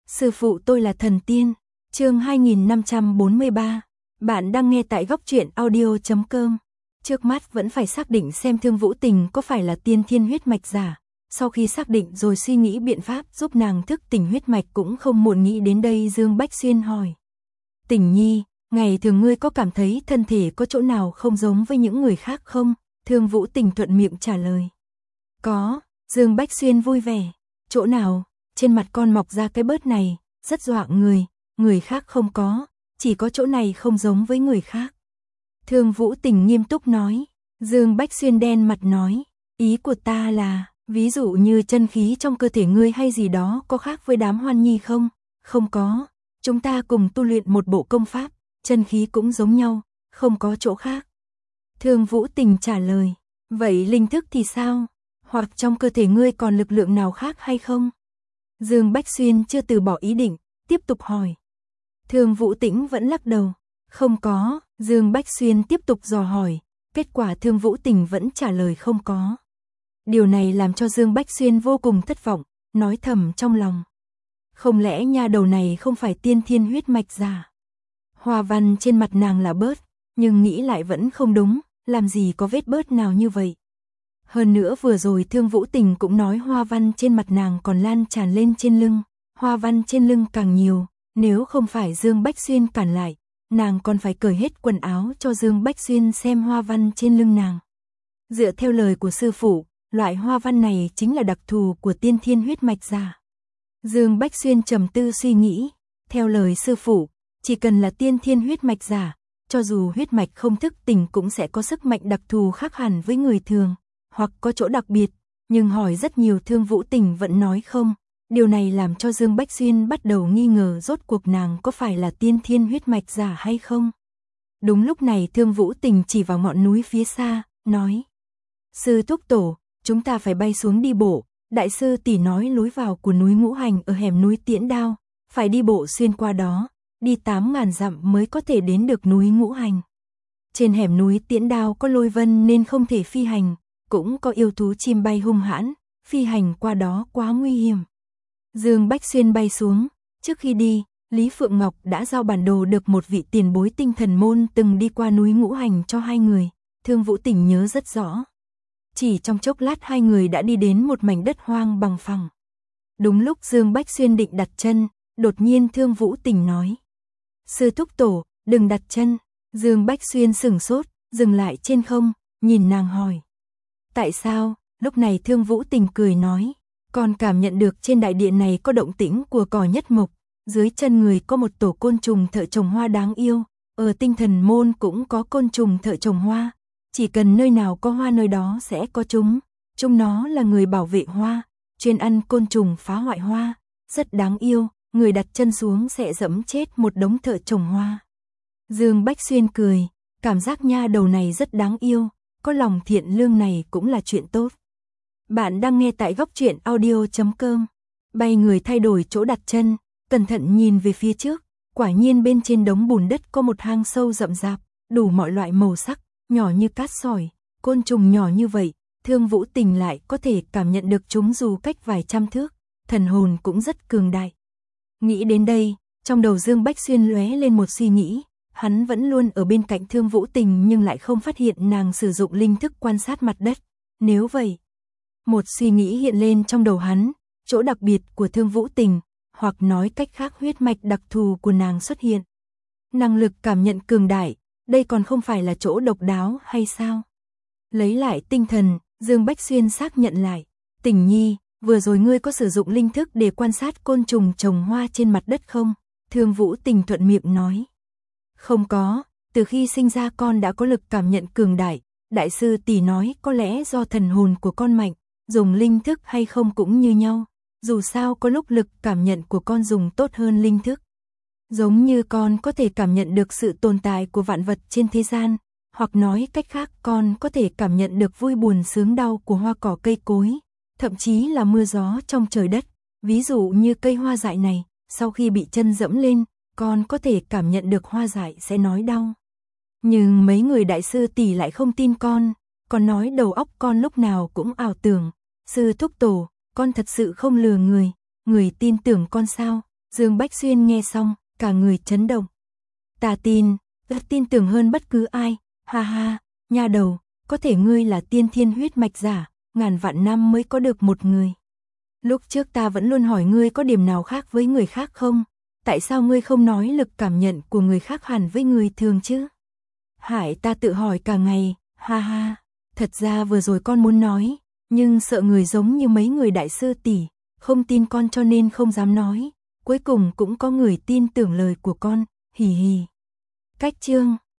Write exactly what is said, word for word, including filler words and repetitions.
Sư phụ tôi là thần tiên. Chương hai nghìn năm trăm bốn mươi ba. Bạn đang nghe tại góc truyện audio chấm com. Trước mắt vẫn phải xác định xem Thương Vũ Tình có phải là tiên thiên huyết mạch giả. Sau khi xác định rồi suy nghĩ biện pháp giúp nàng thức tỉnh huyết mạch cũng không muộn. Nghĩ đến đây Dương Bách Xuyên hỏi. Tình nhi, ngày thường ngươi có cảm thấy thân thể có chỗ nào không giống với những người khác không? Thương Vũ Tình thuận miệng trả lời. Có, Dương Bách Xuyên vui vẻ. Chỗ nào? Trên mặt con mọc ra cái bớt này, rất dọa người, người khác không có, chỉ có chỗ này không giống với người khác. Thương Vũ Tình nghiêm túc nói. Dương Bách Xuyên đen mặt nói, ý của ta là, ví dụ như chân khí trong cơ thể ngươi hay gì đó có khác với đám Hoan Nhi không? Không có, chúng ta cùng tu luyện một bộ công pháp, chân khí cũng giống nhau, không có chỗ khác. Thương Vũ Tình trả lời, vậy linh thức thì sao? Hoặc trong cơ thể ngươi còn lực lượng nào khác hay không? Dương Bách Xuyên chưa từ bỏ ý định, tiếp tục hỏi. Thương Vũ Tĩnh vẫn lắc đầu. Không có, Dương Bách Xuyên tiếp tục dò hỏi, kết quả Thương Vũ Tình vẫn trả lời không có. Điều này làm cho Dương Bách Xuyên vô cùng thất vọng, nói thầm trong lòng. Không lẽ nha đầu này không phải tiên thiên huyết mạch giả? Hoa văn trên mặt nàng là bớt, nhưng nghĩ lại vẫn không đúng, làm gì có vết bớt nào như vậy. Hơn nữa vừa rồi Thương Vũ Tình cũng nói hoa văn trên mặt nàng còn lan tràn lên trên lưng, hoa văn trên lưng càng nhiều, nếu không phải Dương Bách Xuyên cản lại, nàng còn phải cởi hết quần áo cho Dương Bách Xuyên xem hoa văn trên lưng nàng. Dựa theo lời của sư phụ, loại hoa văn này chính là đặc thù của tiên thiên huyết mạch giả. Dương Bách Xuyên trầm tư suy nghĩ, theo lời sư phụ, chỉ cần là tiên thiên huyết mạch giả, cho dù huyết mạch không thức tỉnh cũng sẽ có sức mạnh đặc thù khác hẳn với người thường, hoặc có chỗ đặc biệt, nhưng hỏi rất nhiều Thương Vũ Tình vẫn nói không. Điều này làm cho Dương Bách Xuyên bắt đầu nghi ngờ rốt cuộc nàng có phải là tiên thiên huyết mạch giả hay không. Đúng lúc này Thương Vũ Tình chỉ vào ngọn núi phía xa, nói. Sư thúc tổ, chúng ta phải bay xuống đi bộ, đại sư tỷ nói lối vào của núi Ngũ Hành ở hẻm núi Tiễn Đao, phải đi bộ xuyên qua đó, đi tám ngàn dặm mới có thể đến được núi Ngũ Hành. Trên hẻm núi Tiễn Đao có lôi vân nên không thể phi hành, cũng có yêu thú chim bay hung hãn, phi hành qua đó quá nguy hiểm. Dương Bách Xuyên bay xuống, trước khi đi, Lý Phượng Ngọc đã giao bản đồ được một vị tiền bối tinh thần môn từng đi qua núi Ngũ Hành cho hai người, Thương Vũ Tình nhớ rất rõ. Chỉ trong chốc lát hai người đã đi đến một mảnh đất hoang bằng phẳng. Đúng lúc Dương Bách Xuyên định đặt chân, đột nhiên Thương Vũ Tình nói. Sư thúc tổ, đừng đặt chân. Dương Bách Xuyên sửng sốt, dừng lại trên không, nhìn nàng hỏi. Tại sao? Lúc này Thương Vũ Tình cười nói. Còn cảm nhận được trên đại điện này có động tĩnh của cỏ nhất mộc, dưới chân người có một tổ côn trùng thợ trồng hoa đáng yêu, ở tinh thần môn cũng có côn trùng thợ trồng hoa, chỉ cần nơi nào có hoa nơi đó sẽ có chúng, chúng nó là người bảo vệ hoa, chuyên ăn côn trùng phá hoại hoa, rất đáng yêu, người đặt chân xuống sẽ dẫm chết một đống thợ trồng hoa. Dương Bách Xuyên cười, cảm giác nha đầu này rất đáng yêu, có lòng thiện lương này cũng là chuyện tốt. Bạn đang nghe tại góc truyện audio chấm com. Bay người thay đổi chỗ đặt chân, cẩn thận nhìn về phía trước, quả nhiên bên trên đống bùn đất có một hang sâu rậm rạp, đủ mọi loại màu sắc, nhỏ như cát sỏi, côn trùng nhỏ như vậy, Thương Vũ Tình lại có thể cảm nhận được chúng dù cách vài trăm thước, thần hồn cũng rất cường đại. Nghĩ đến đây, trong đầu Dương Bách Xuyên lóe lên một suy nghĩ, hắn vẫn luôn ở bên cạnh Thương Vũ Tình nhưng lại không phát hiện nàng sử dụng linh thức quan sát mặt đất, nếu vậy. Một suy nghĩ hiện lên trong đầu hắn, chỗ đặc biệt của Thương Vũ Tình, hoặc nói cách khác huyết mạch đặc thù của nàng xuất hiện. Năng lực cảm nhận cường đại, đây còn không phải là chỗ độc đáo hay sao? Lấy lại tinh thần, Dương Bách Xuyên xác nhận lại. Tình nhi, vừa rồi ngươi có sử dụng linh thức để quan sát côn trùng trồng hoa trên mặt đất không? Thương Vũ Tình thuận miệng nói. Không có, từ khi sinh ra con đã có lực cảm nhận cường đại, đại sư tỷ nói có lẽ do thần hồn của con mạnh. Dùng linh thức hay không cũng như nhau, dù sao có lúc lực cảm nhận của con dùng tốt hơn linh thức. Giống như con có thể cảm nhận được sự tồn tại của vạn vật trên thế gian, hoặc nói cách khác con có thể cảm nhận được vui buồn sướng đau của hoa cỏ cây cối, thậm chí là mưa gió trong trời đất. Ví dụ như cây hoa dại này, sau khi bị chân dẫm lên, con có thể cảm nhận được hoa dại sẽ nói đau. Nhưng mấy người đại sư tỷ lại không tin con, còn nói đầu óc con lúc nào cũng ảo tưởng. Sư thúc tổ, con thật sự không lừa người, người tin tưởng con sao? Dương Bách Xuyên nghe xong, cả người chấn động. Ta tin, ta tin tưởng hơn bất cứ ai, ha ha, nha đầu, có thể ngươi là tiên thiên huyết mạch giả, ngàn vạn năm mới có được một người. Lúc trước ta vẫn luôn hỏi ngươi có điểm nào khác với người khác không? Tại sao ngươi không nói lực cảm nhận của người khác hẳn với người thường chứ? Hại ta tự hỏi cả ngày, ha ha, thật ra vừa rồi con muốn nói, nhưng sợ người giống như mấy người đại sư tỷ, không tin con cho nên không dám nói, cuối cùng cũng có người tin tưởng lời của con, hì hì. Cách chương